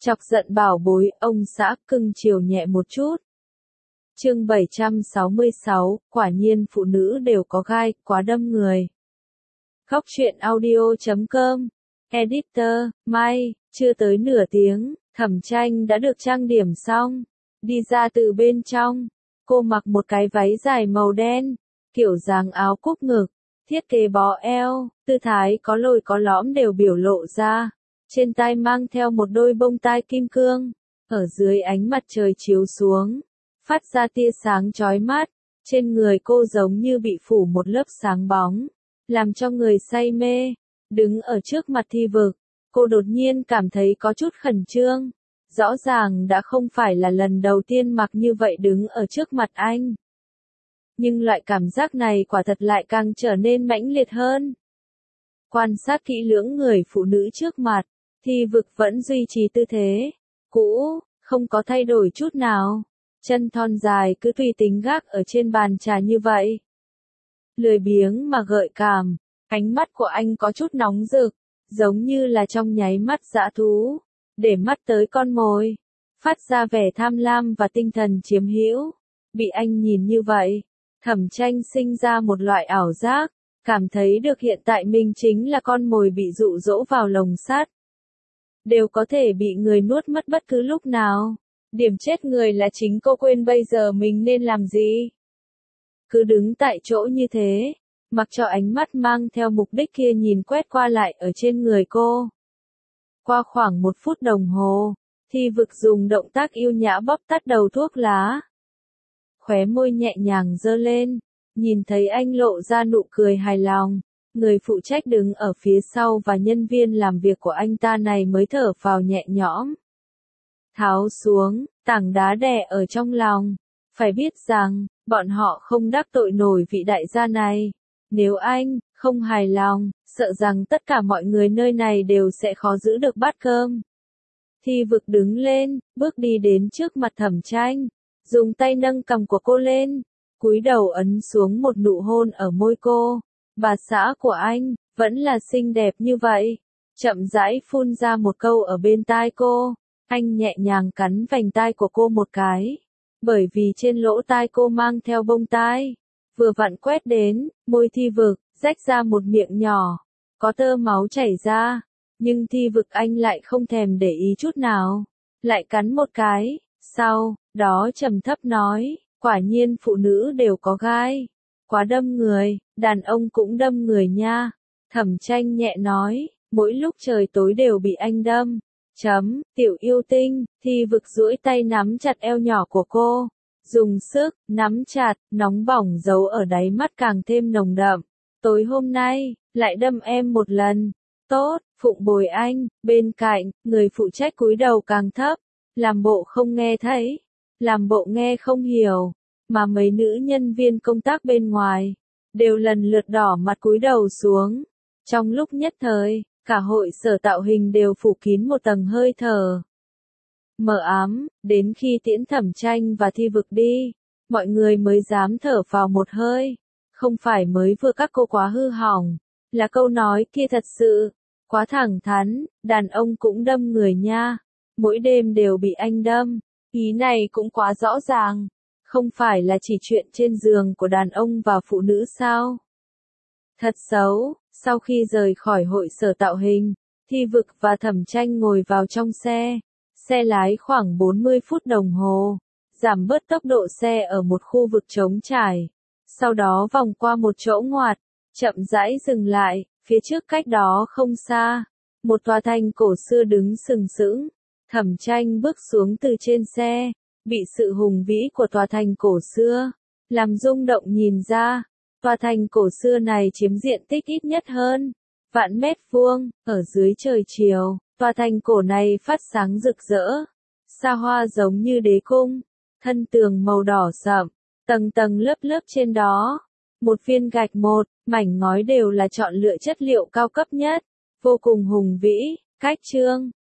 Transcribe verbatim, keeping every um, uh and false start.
Chọc giận bảo bối, ông xã cưng chiều nhẹ một chút. Chương bảy trăm sáu mươi sáu, quả nhiên phụ nữ đều có gai, quá đâm người. Góc truyện audio chấm com, Editor, May, chưa tới nửa tiếng, Thẩm Tranh đã được trang điểm xong, đi ra từ bên trong. Cô mặc một cái váy dài màu đen, kiểu dáng áo cúc ngực, thiết kế bó eo, tư thái có lồi có lõm đều biểu lộ ra. Trên tai mang theo một đôi bông tai kim cương, ở dưới ánh mặt trời chiếu xuống, phát ra tia sáng chói mắt. Trên người cô giống như bị phủ một lớp sáng bóng, làm cho người say mê. Đứng ở trước mặt Thi Vực, cô đột nhiên cảm thấy có chút khẩn trương. Rõ ràng đã không phải là lần đầu tiên mặc như vậy đứng ở trước mặt anh. Nhưng loại cảm giác này quả thật lại càng trở nên mãnh liệt hơn. Quan sát kỹ lưỡng người phụ nữ trước mặt, Thi Vực vẫn duy trì tư thế cũ, không có thay đổi chút nào. Chân thon dài cứ tùy tính gác ở trên bàn trà như vậy. Lười biếng mà gợi cảm, ánh mắt của anh có chút nóng rực, giống như là trong nháy mắt dã thú, để mắt tới con mồi, phát ra vẻ tham lam và tinh thần chiếm hữu. Bị anh nhìn như vậy, Thẩm Tranh sinh ra một loại ảo giác, cảm thấy được hiện tại mình chính là con mồi bị dụ dỗ vào lồng sắt. Đều có thể bị người nuốt mất bất cứ lúc nào. Điểm chết người là chính cô quên bây giờ mình nên làm gì. Cứ đứng tại chỗ như thế, mặc cho ánh mắt mang theo mục đích kia nhìn quét qua lại ở trên người cô. Qua khoảng một phút đồng hồ, Thi Vực dùng động tác yêu nhã bóp tắt đầu thuốc lá. Khóe môi nhẹ nhàng giơ lên, nhìn thấy anh lộ ra nụ cười hài lòng. Người phụ trách đứng ở phía sau và nhân viên làm việc của anh ta này mới thở phào nhẹ nhõm. Tháo xuống, tảng đá đè ở trong lòng. Phải biết rằng, bọn họ không đắc tội nổi vị đại gia này. Nếu anh không hài lòng, sợ rằng tất cả mọi người nơi này đều sẽ khó giữ được bát cơm. Thi Vực đứng lên, bước đi đến trước mặt Thẩm Tranh, dùng tay nâng cằm của cô lên, cúi đầu ấn xuống một nụ hôn ở môi cô. Bà xã của anh, vẫn là xinh đẹp như vậy. Chậm rãi phun ra một câu ở bên tai cô. Anh nhẹ nhàng cắn vành tai của cô một cái. Bởi vì trên lỗ tai cô mang theo bông tai. Vừa vặn quét đến, môi Thi Vực, rách ra một miệng nhỏ. Có tơ máu chảy ra. Nhưng Thi Vực anh lại không thèm để ý chút nào. Lại cắn một cái. Sau đó trầm thấp nói, quả nhiên phụ nữ đều có gai. Quá đâm người, đàn ông cũng đâm người nha. Thẩm Tranh nhẹ nói, mỗi lúc trời tối đều bị anh đâm. Chấm, tiểu yêu tinh. Thi Vực duỗi tay nắm chặt eo nhỏ của cô. Dùng sức, nắm chặt, nóng bỏng giấu ở đáy mắt càng thêm nồng đậm. Tối hôm nay, lại đâm em một lần. Tốt, phụng bồi anh. Bên cạnh, người phụ trách cúi đầu càng thấp. Làm bộ không nghe thấy. Làm bộ nghe không hiểu. Mà mấy nữ nhân viên công tác bên ngoài, đều lần lượt đỏ mặt cúi đầu xuống. Trong lúc nhất thời, cả hội sở tạo hình đều phủ kín một tầng hơi thở mờ ám. Đến khi tiễn Thẩm Tranh và Thi Vực đi, mọi người mới dám thở vào một hơi. Không phải mới vừa các cô quá hư hỏng, là câu nói kia thật sự quá thẳng thắn. Đàn ông cũng đâm người nha, mỗi đêm đều bị anh đâm. Ý này cũng quá rõ ràng. Không phải là chỉ chuyện trên giường của đàn ông và phụ nữ sao? Thật xấu. Sau khi rời khỏi hội sở tạo hình, Thi Vực và Thẩm Tranh ngồi vào trong xe. Xe lái khoảng bốn mươi phút đồng hồ, giảm bớt tốc độ xe ở một khu vực trống trải. Sau đó vòng qua một chỗ ngoặt, chậm rãi dừng lại, phía trước cách đó không xa. Một tòa thành cổ xưa đứng sừng sững. Thẩm Tranh bước xuống từ trên xe. Bị sự hùng vĩ của tòa thành cổ xưa làm rung động nhìn ra. Tòa thành cổ xưa này chiếm diện tích ít nhất hơn vạn mét vuông. Ở dưới trời chiều, tòa thành cổ này phát sáng rực rỡ, xa hoa giống như đế cung. Thân tường màu đỏ sậm, tầng tầng lớp lớp trên đó. Một viên gạch một mảnh ngói đều là chọn lựa chất liệu cao cấp nhất, vô cùng hùng vĩ. Cách trương